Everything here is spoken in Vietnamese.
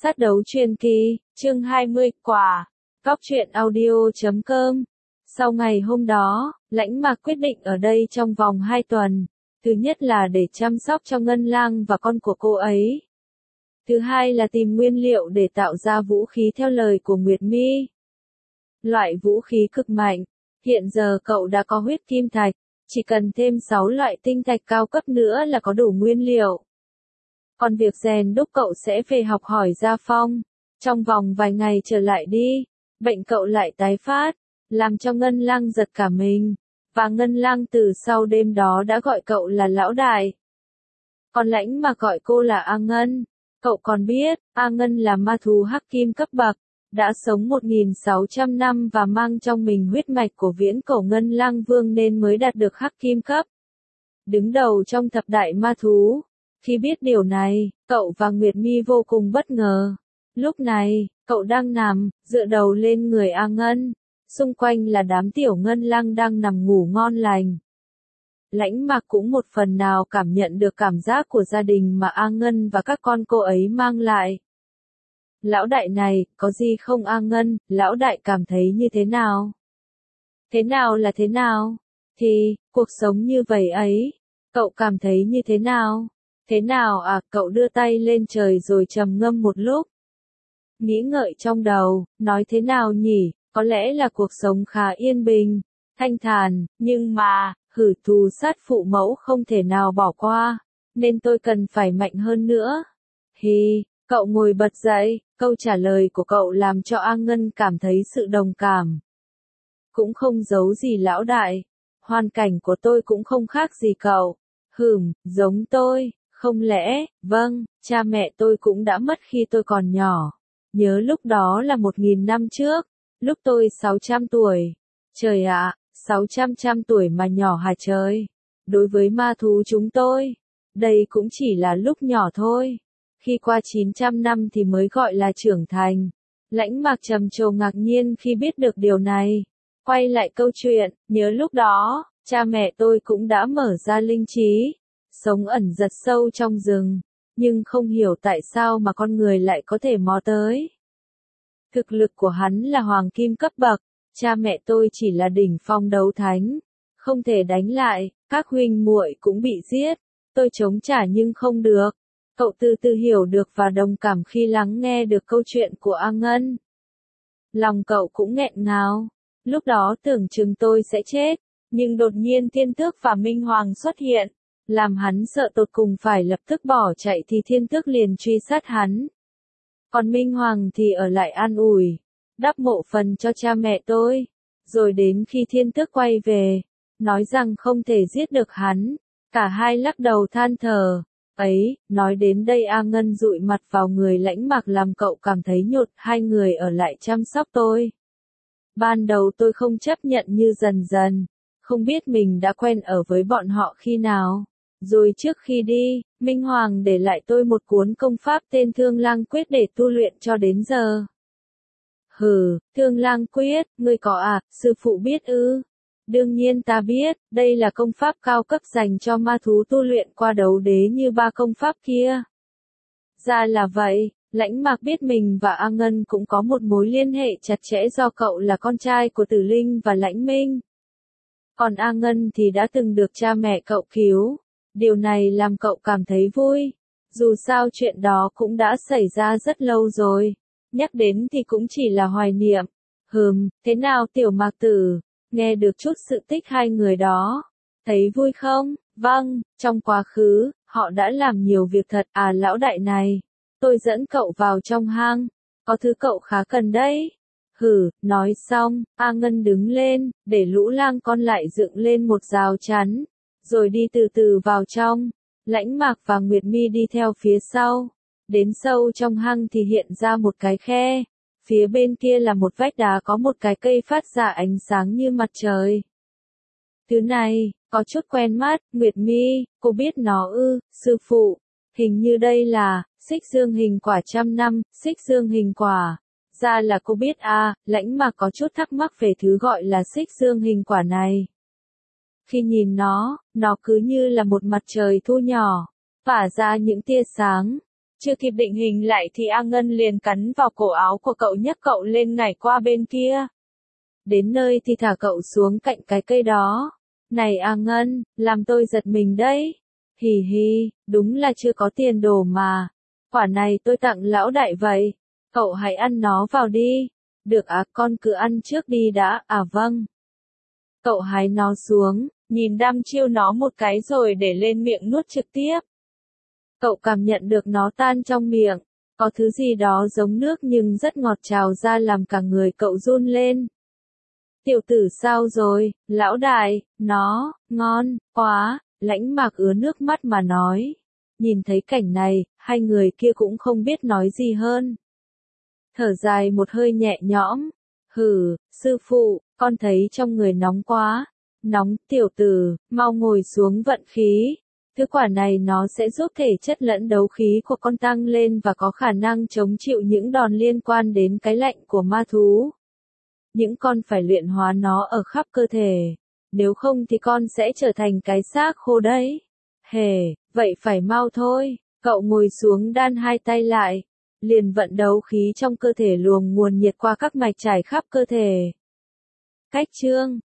Sát đấu truyền kỳ, chương 20, quả. Góc truyện audio.com. Sau ngày hôm đó, Lãnh Mạc quyết định ở đây trong vòng 2 tuần. Thứ nhất là để chăm sóc cho Ngân Lang và con của cô ấy. Thứ hai là tìm nguyên liệu để tạo ra vũ khí theo lời của Nguyệt Mi. Loại vũ khí cực mạnh. Hiện giờ cậu đã có huyết kim thạch, chỉ cần thêm 6 loại tinh thạch cao cấp nữa là có đủ nguyên liệu. Còn việc rèn đúc cậu sẽ về học hỏi Gia Phong. Trong vòng vài ngày trở lại đi, bệnh cậu lại tái phát, làm cho Ngân Lang giật cả mình. Và Ngân Lang từ sau đêm đó đã gọi cậu là lão đại. Còn Lãnh Mạc gọi cô là A Ngân. Cậu còn biết, A Ngân là ma thú hắc kim cấp bậc, đã sống 1.600 năm và mang trong mình huyết mạch của viễn cổ Ngân Lang Vương nên mới đạt được hắc kim cấp. Đứng đầu trong thập đại ma thú. Khi biết điều này, cậu và Nguyệt Mi vô cùng bất ngờ. Lúc này, cậu đang nằm, dựa đầu lên người A Ngân. Xung quanh là đám tiểu ngân lang đang nằm ngủ ngon lành. Lãnh Mạc cũng một phần nào cảm nhận được cảm giác của gia đình mà A Ngân và các con cô ấy mang lại. Lão đại này, có gì không A Ngân, lão đại cảm thấy như thế nào? Thế nào là thế nào? Thì, cuộc sống như vậy ấy, cậu cảm thấy như thế nào? Thế nào à, cậu đưa tay lên trời rồi trầm ngâm một lúc. Nghĩ ngợi trong đầu, nói thế nào nhỉ, có lẽ là cuộc sống khá yên bình, thanh thản, nhưng mà, thù sát phụ mẫu không thể nào bỏ qua, nên tôi cần phải mạnh hơn nữa. Cậu ngồi bật dậy, câu trả lời của cậu làm cho A Ngân cảm thấy sự đồng cảm. Cũng không giấu gì lão đại, hoàn cảnh của tôi cũng không khác gì cậu. Giống tôi. Không lẽ, vâng, cha mẹ tôi cũng đã mất khi tôi còn nhỏ. Nhớ lúc đó là 1.000 năm trước, lúc tôi 600 tuổi. Trời ạ, 600 tuổi mà nhỏ hả trời? Đối với ma thú chúng tôi, đây cũng chỉ là lúc nhỏ thôi. Khi qua 900 năm thì mới gọi là trưởng thành. Lãnh Mạc trầm trồ ngạc nhiên khi biết được điều này. Quay lại câu chuyện, nhớ lúc đó, cha mẹ tôi cũng đã mở ra linh trí. Sống ẩn giật sâu trong rừng, nhưng không hiểu tại sao mà con người lại có thể mò tới. Thực lực của hắn là hoàng kim cấp bậc, cha mẹ tôi chỉ là đỉnh phong đấu thánh, không thể đánh lại, các huynh muội cũng bị giết, tôi chống trả nhưng không được. Cậu từ từ hiểu được và đồng cảm khi lắng nghe được câu chuyện của A Ngân. Lòng cậu cũng nghẹn ngào, lúc đó tưởng chừng tôi sẽ chết, nhưng đột nhiên Thiên Tước và Minh Hoàng xuất hiện. Làm hắn sợ tột cùng phải lập tức bỏ chạy thì Thiên Tước liền truy sát hắn. Còn Minh Hoàng thì ở lại an ủi, đắp mộ phần cho cha mẹ tôi. Rồi đến khi Thiên Tước quay về, nói rằng không thể giết được hắn, cả hai lắc đầu than thở. Nói đến đây A Ngân dụi mặt vào người Lãnh Mạc làm cậu cảm thấy nhột, hai người ở lại chăm sóc tôi. Ban đầu tôi không chấp nhận như dần dần, không biết mình đã quen ở với bọn họ khi nào. Rồi trước khi đi, Minh Hoàng để lại tôi một cuốn công pháp tên Thương Lang Quyết để tu luyện cho đến giờ. Thương Lang Quyết, ngươi có à, sư phụ biết ư? Đương nhiên ta biết, đây là công pháp cao cấp dành cho ma thú tu luyện qua đấu đế như ba công pháp kia. Ra là vậy, Lãnh Mạc biết mình và A Ngân cũng có một mối liên hệ chặt chẽ do cậu là con trai của Tử Linh và Lãnh Minh. Còn A Ngân thì đã từng được cha mẹ cậu cứu. Điều này làm cậu cảm thấy vui. Dù sao chuyện đó cũng đã xảy ra rất lâu rồi. Nhắc đến thì cũng chỉ là hoài niệm. Thế nào tiểu Mạc tử? Nghe được chút sự tích hai người đó. Thấy vui không? Vâng, trong quá khứ, họ đã làm nhiều việc thật. À lão đại này, tôi dẫn cậu vào trong hang. Có thứ cậu khá cần đấy. Nói xong, A Ngân đứng lên, để lũ lang con lại dựng lên một rào chắn. Rồi đi từ từ vào trong, Lãnh Mạc và Nguyệt Mi đi theo phía sau. Đến sâu trong hang thì hiện ra một cái khe, phía bên kia là một vách đá có một cái cây phát ra ánh sáng như mặt trời. Thứ này, có chút quen mắt, Nguyệt Mi, cô biết nó ư, sư phụ, hình như đây là, xích dương hình quả 100 năm, xích dương hình quả. Ra là cô biết à, Lãnh Mạc có chút thắc mắc về thứ gọi là xích dương hình quả này. Khi nhìn nó cứ như là một mặt trời thu nhỏ, phả ra những tia sáng. Chưa kịp định hình lại thì A Ngân liền cắn vào cổ áo của cậu nhấc cậu lên nhảy qua bên kia. Đến nơi thì thả cậu xuống cạnh cái cây đó. Này A Ngân, làm tôi giật mình đấy. Hì hì, đúng là chưa có tiền đồ mà. Quả này tôi tặng lão đại vậy. Cậu hãy ăn nó vào đi. Được à, con cứ ăn trước đi đã. À vâng. Cậu hái nó xuống, nhìn đăm chiêu nó một cái rồi để lên miệng nuốt trực tiếp. Cậu cảm nhận được nó tan trong miệng. Có thứ gì đó giống nước nhưng rất ngọt trào ra làm cả người cậu run lên. Tiểu tử sao rồi, lão đại, nó, ngon, quá, Lãnh Mạc ứa nước mắt mà nói. Nhìn thấy cảnh này, hai người kia cũng không biết nói gì hơn. Thở dài một hơi nhẹ nhõm. Hừ, sư phụ, con thấy trong người nóng quá. Nóng, tiểu tử, mau ngồi xuống vận khí. Thứ quả này nó sẽ giúp thể chất lẫn đấu khí của con tăng lên và có khả năng chống chịu những đòn liên quan đến cái lạnh của ma thú. Những con phải luyện hóa nó ở khắp cơ thể. Nếu không thì con sẽ trở thành cái xác khô đấy. Hề, vậy phải mau thôi. Cậu ngồi xuống đan hai tay lại. Liền vận đấu khí trong cơ thể luồng nguồn nhiệt qua các mạch trải khắp cơ thể. Cách chương